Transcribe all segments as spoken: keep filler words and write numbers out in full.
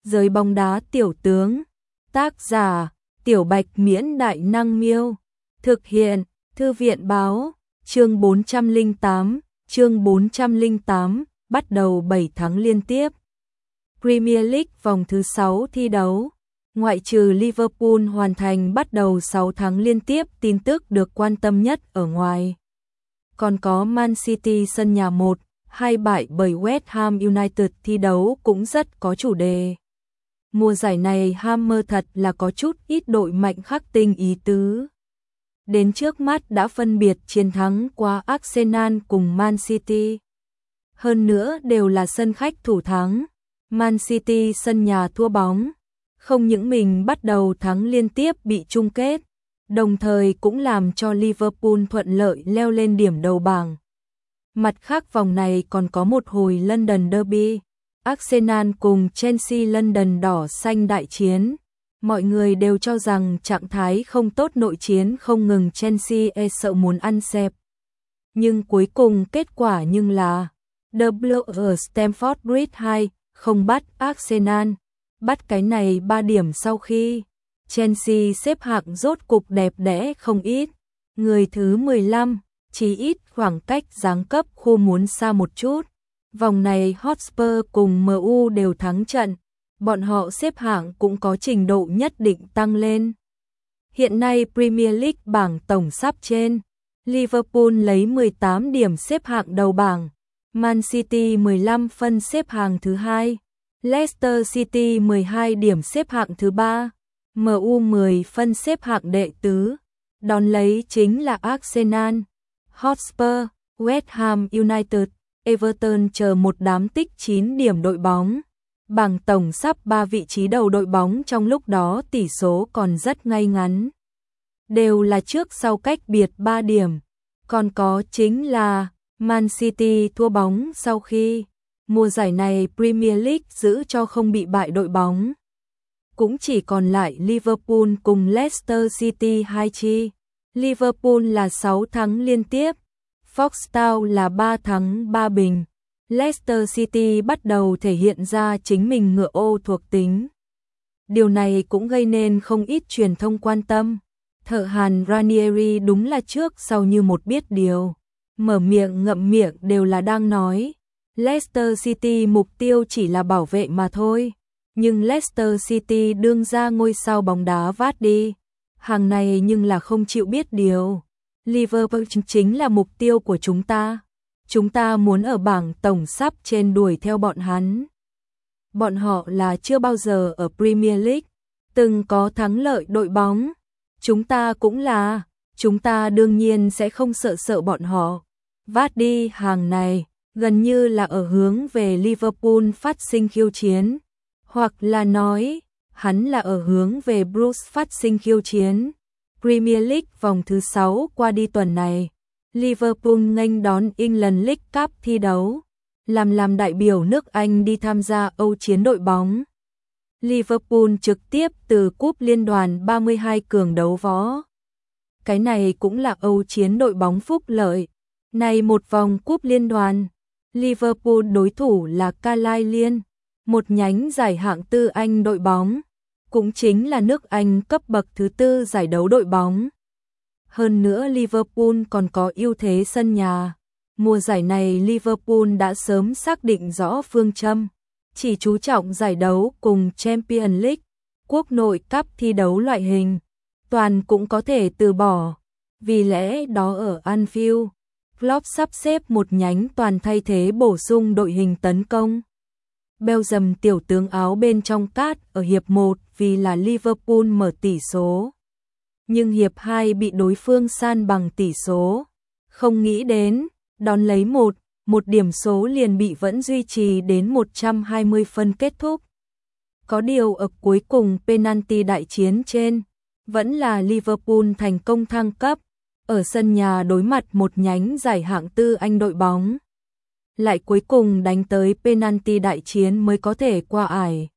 Giới bóng đá tiểu tướng. Tác giả: Tiểu Bạch Miễn Đại Năng Miêu. Thực hiện: Thư viện Báo. Chương bốn trăm lẻ tám, chương bốn trăm lẻ tám, bắt đầu bảy tháng liên tiếp. Premier League vòng thứ sáu thi đấu. Ngoại trừ Liverpool hoàn thành bắt đầu sáu tháng liên tiếp tin tức được quan tâm nhất ở ngoài. Còn có Man City sân nhà một hai bại bởi West Ham United thi đấu cũng rất có chủ đề. Mùa giải này Hammer thật là có chút ít đội mạnh khắc tinh ý tứ. Đến trước mắt đã phân biệt chiến thắng qua Arsenal cùng Man City. Hơn nữa đều là sân khách thủ thắng. Man City sân nhà thua bóng. Không những mình bắt đầu thắng liên tiếp bị chung kết, đồng thời cũng làm cho Liverpool thuận lợi leo lên điểm đầu bảng. Mặt khác vòng này còn có một hồi London Derby, Arsenal cùng Chelsea London đỏ xanh đại chiến. Mọi người đều cho rằng trạng thái không tốt nội chiến không ngừng Chelsea e sợ muốn ăn xẹp. Nhưng cuối cùng kết quả nhưng là The Blues ở Stamford Bridge hai không bắt Arsenal. Bắt cái này ba điểm sau khi Chelsea xếp hạng rốt cục đẹp đẽ không ít. Người thứ mười lăm, chỉ ít khoảng cách giáng cấp khu muốn xa một chút. Vòng này Hotspur cùng em u đều thắng trận. Bọn họ xếp hạng cũng có trình độ nhất định tăng lên. Hiện nay Premier League bảng tổng sắp trên. Liverpool lấy mười tám điểm xếp hạng đầu bảng. Man City mười lăm phân xếp hạng thứ hai. Leicester City mười hai điểm xếp hạng thứ ba. em u mười phân xếp hạng đệ tứ. Đón lấy chính là Arsenal, Hotspur, West Ham United, Everton chờ một đám tích chín điểm đội bóng. Bảng tổng sắp ba vị trí đầu đội bóng trong lúc đó tỷ số còn rất ngay ngắn. Đều là trước sau cách biệt ba điểm. Còn có chính là Man City thua bóng sau khi mùa giải này Premier League giữ cho không bị bại đội bóng. Cũng chỉ còn lại Liverpool cùng Leicester City hai chi. Liverpool là sáu thắng liên tiếp. Foxtown là ba thắng ba bình. Leicester City bắt đầu thể hiện ra chính mình ngựa ô thuộc tính. Điều này cũng gây nên không ít truyền thông quan tâm. Thợ hàn Ranieri đúng là trước sau như một biết điều. Mở miệng ngậm miệng đều là đang nói. Leicester City mục tiêu chỉ là bảo vệ mà thôi. Nhưng Leicester City đương ra ngôi sao bóng đá vát đi. Hàng này nhưng là không chịu biết điều. Liverpool chính là mục tiêu của chúng ta. Chúng ta muốn ở bảng tổng sắp trên đuổi theo bọn hắn. Bọn họ là chưa bao giờ ở Premier League từng có thắng lợi đội bóng. Chúng ta cũng là. Chúng ta đương nhiên sẽ không sợ sợ bọn họ. Vát đi hàng này gần như là ở hướng về Liverpool phát sinh khiêu chiến. Hoặc là nói, hắn là ở hướng về Bruce phát sinh khiêu chiến. Premier League vòng thứ sáu qua đi tuần này, Liverpool nghênh đón England League Cup thi đấu, làm làm đại biểu nước Anh đi tham gia Âu chiến đội bóng. Liverpool trực tiếp từ cúp liên đoàn ba mươi hai cường đấu võ. Cái này cũng là Âu chiến đội bóng phúc lợi. Này một vòng cúp liên đoàn, Liverpool đối thủ là Carlisle Liên, một nhánh giải hạng tư Anh đội bóng, cũng chính là nước Anh cấp bậc thứ tư giải đấu đội bóng. Hơn nữa Liverpool còn có ưu thế sân nhà. Mùa giải này Liverpool đã sớm xác định rõ phương châm, chỉ chú trọng giải đấu cùng Champions League, quốc nội cup thi đấu loại hình, toàn cũng có thể từ bỏ. Vì lẽ đó ở Anfield, Klopp sắp xếp một nhánh toàn thay thế bổ sung đội hình tấn công. Belgium tiểu tướng áo bên trong cát ở hiệp một vì là Liverpool mở tỷ số. Nhưng hiệp hai bị đối phương san bằng tỷ số. Không nghĩ đến, đón lấy một, một điểm số liền bị vẫn duy trì đến một trăm hai mươi phân kết thúc. Có điều ở cuối cùng penalty đại chiến trên, vẫn là Liverpool thành công thăng cấp. Ở sân nhà đối mặt một nhánh giải hạng tư Anh đội bóng. Lại cuối cùng đánh tới penalty đại chiến mới có thể qua ải.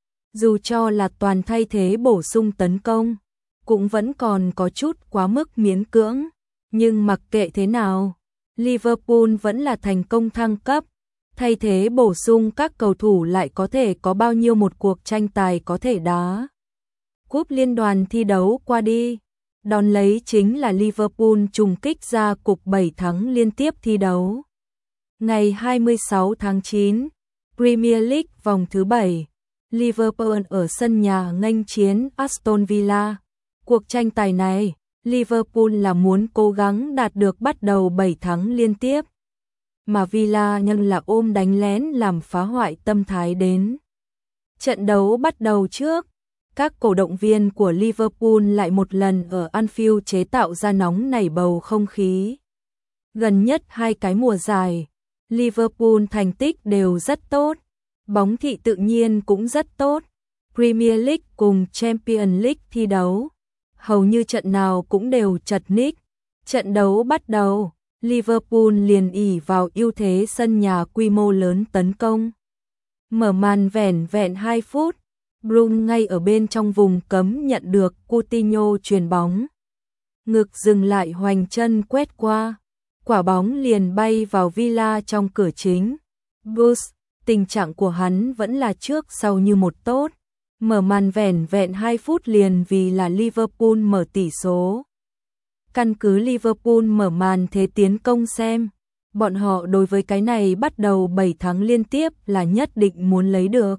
Dù cho là toàn thay thế bổ sung tấn công, cũng vẫn còn có chút quá mức miễn cưỡng. Nhưng mặc kệ thế nào, Liverpool vẫn là thành công thăng cấp. Thay thế bổ sung các cầu thủ lại có thể có bao nhiêu một cuộc tranh tài có thể đá cúp liên đoàn thi đấu qua đi. Đón lấy chính là Liverpool trùng kích ra cục bảy thắng liên tiếp thi đấu. Ngày hai mươi sáu tháng chín, Premier League vòng thứ bảy, Liverpool ở sân nhà nghênh chiến Aston Villa. Cuộc tranh tài này, Liverpool là muốn cố gắng đạt được bắt đầu bảy thắng liên tiếp, mà Villa nhưng là ôm đánh lén làm phá hoại tâm thái đến. Trận đấu bắt đầu trước, các cổ động viên của Liverpool lại một lần ở Anfield chế tạo ra nóng nảy bầu không khí. Gần nhất hai cái mùa giải, Liverpool thành tích đều rất tốt, bóng thị tự nhiên cũng rất tốt. Premier League cùng Champions League thi đấu, hầu như trận nào cũng đều chật ních. Trận đấu bắt đầu, Liverpool liền ỷ vào ưu thế sân nhà quy mô lớn tấn công. Mở màn vẻn vẹn hai phút, Bruno ngay ở bên trong vùng cấm nhận được Coutinho chuyền bóng. Ngực dừng lại hoành chân quét qua, quả bóng liền bay vào Villa trong cửa chính. Bruce, tình trạng của hắn vẫn là trước sau như một tốt. Mở màn vẻn vẹn hai phút liền vì là Liverpool mở tỷ số. Căn cứ Liverpool mở màn thế tiến công xem, bọn họ đối với cái này bắt đầu bảy thắng liên tiếp là nhất định muốn lấy được.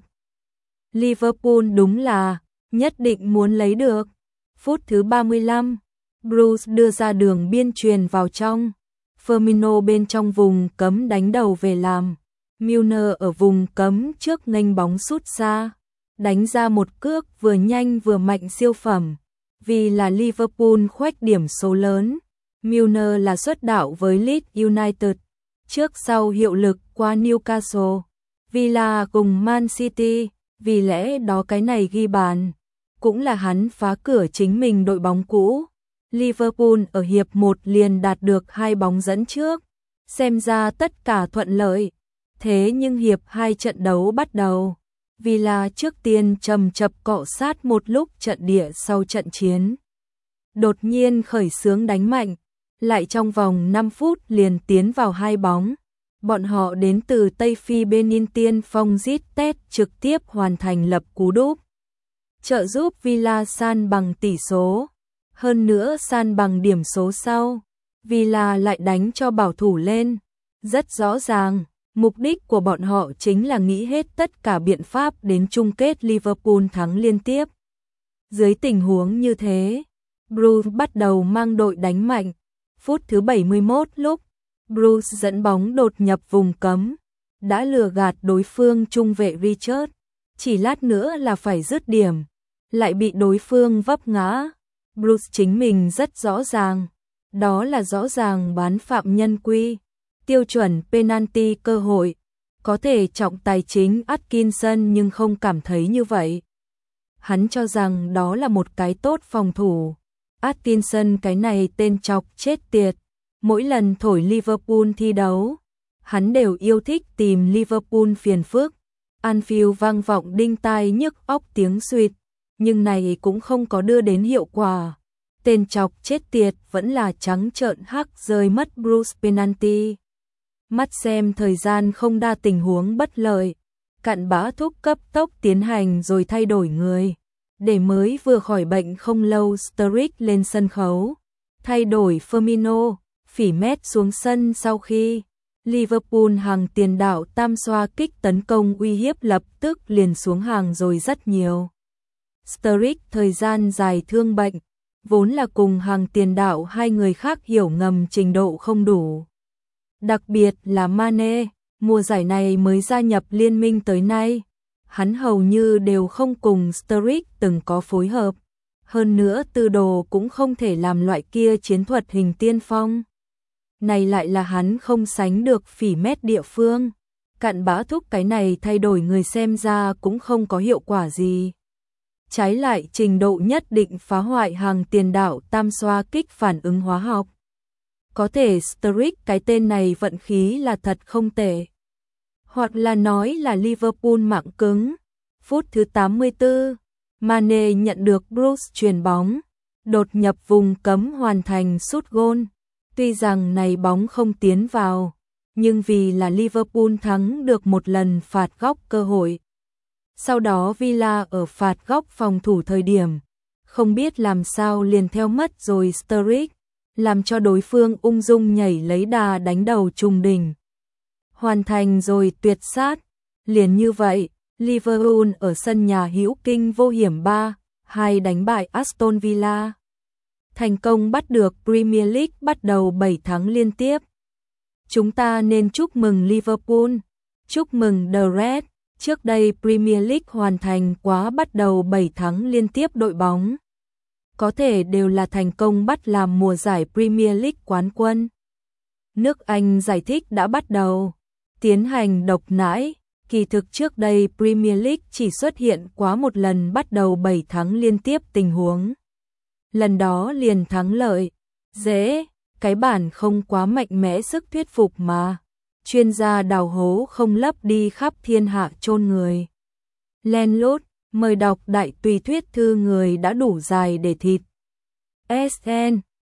Liverpool đúng là nhất định muốn lấy được. Phút thứ ba mươi lăm, Bruce đưa ra đường biên truyền vào trong. Firmino bên trong vùng cấm đánh đầu về làm. Milner ở vùng cấm trước nghênh bóng sút xa, đánh ra một cước vừa nhanh vừa mạnh siêu phẩm. Vì là Liverpool khoét điểm số lớn, Milner là xuất đạo với Leeds United, trước sau hiệu lực qua Newcastle, Villa cùng Man City, vì lẽ đó cái này ghi bàn, cũng là hắn phá cửa chính mình đội bóng cũ. Liverpool ở hiệp một liền đạt được hai bóng dẫn trước, xem ra tất cả thuận lợi. Thế nhưng hiệp hai trận đấu bắt đầu, Villa trước tiên trầm chập cọ sát một lúc trận địa sau trận chiến. Đột nhiên khởi xướng đánh mạnh, lại trong vòng năm phút liền tiến vào hai bóng. Bọn họ đến từ Tây Phi Benin tiên phong Ziyech trực tiếp hoàn thành lập cú đúp, trợ giúp Villa san bằng tỷ số. Hơn nữa san bằng điểm số sau, Villa lại đánh cho bảo thủ lên. Rất rõ ràng, mục đích của bọn họ chính là nghĩ hết tất cả biện pháp đến chung kết Liverpool thắng liên tiếp. Dưới tình huống như thế, Bruce bắt đầu mang đội đánh mạnh. Phút thứ bảy mươi mốt lúc, Bruce dẫn bóng đột nhập vùng cấm, đã lừa gạt đối phương trung vệ Richard, chỉ lát nữa là phải dứt điểm, lại bị đối phương vấp ngã. Bruce chính mình rất rõ ràng, đó là rõ ràng bán phạm nhân quy, tiêu chuẩn penalty cơ hội, có thể trọng tài chính Atkinson nhưng không cảm thấy như vậy. Hắn cho rằng đó là một cái tốt phòng thủ. Atkinson cái này tên chọc chết tiệt, mỗi lần thổi Liverpool thi đấu, hắn đều yêu thích tìm Liverpool phiền phức. Anfield vang vọng đinh tai nhức óc tiếng suýt, nhưng này cũng không có đưa đến hiệu quả. Tên chọc chết tiệt vẫn là trắng trợn hắc rơi mất Bruce penalty. Mắt xem thời gian không đa tình huống bất lợi, cặn bã thúc cấp tốc tiến hành rồi thay đổi người. Để mới vừa khỏi bệnh không lâu Sturridge lên sân khấu, thay đổi Firmino, phỉ mét xuống sân sau khi Liverpool hàng tiền đạo tam xoa kích tấn công uy hiếp lập tức liền xuống hàng rồi rất nhiều. Sturridge thời gian dài thương bệnh, vốn là cùng hàng tiền đạo hai người khác hiểu ngầm trình độ không đủ. Đặc biệt là Mane, mùa giải này mới gia nhập liên minh tới nay, hắn hầu như đều không cùng Sturridge từng có phối hợp. Hơn nữa tư đồ cũng không thể làm loại kia chiến thuật hình tiên phong. Này lại là hắn không sánh được phỉ mét địa phương. Cặn bã thúc cái này thay đổi người xem ra cũng không có hiệu quả gì. Trái lại trình độ nhất định phá hoại hàng tiền đạo tam xoa kích phản ứng hóa học. Có thể Sturridge cái tên này vận khí là thật không tệ. Hoặc là nói là Liverpool mạng cứng. Phút thứ tám mươi tư, Mane nhận được Bruce chuyền bóng, đột nhập vùng cấm hoàn thành sút gôn. Tuy rằng này bóng không tiến vào, nhưng vì là Liverpool thắng được một lần phạt góc cơ hội. Sau đó Villa ở phạt góc phòng thủ thời điểm, không biết làm sao liền theo mất rồi Sturridge, làm cho đối phương ung dung nhảy lấy đà đánh đầu trùng đỉnh. Hoàn thành rồi tuyệt sát, liền như vậy, Liverpool ở sân nhà hữu kinh vô hiểm ba hai đánh bại Aston Villa. Thành công bắt được Premier League bắt đầu bảy tháng liên tiếp. Chúng ta nên chúc mừng Liverpool, chúc mừng The Reds, trước đây Premier League hoàn thành quá bắt đầu bảy tháng liên tiếp đội bóng. Có thể đều là thành công bắt làm mùa giải Premier League quán quân. Nước Anh giải thích đã bắt đầu tiến hành độc nãi, kỳ thực trước đây Premier League chỉ xuất hiện quá một lần bắt đầu bảy tháng liên tiếp tình huống. Lần đó liền thắng lợi, dễ, cái bản không quá mạnh mẽ sức thuyết phục mà. Chuyên gia đào hố không lấp đi khắp thiên hạ chôn người. Len lút, mời đọc đại tùy thuyết thư người đã đủ dài để thịt. ét en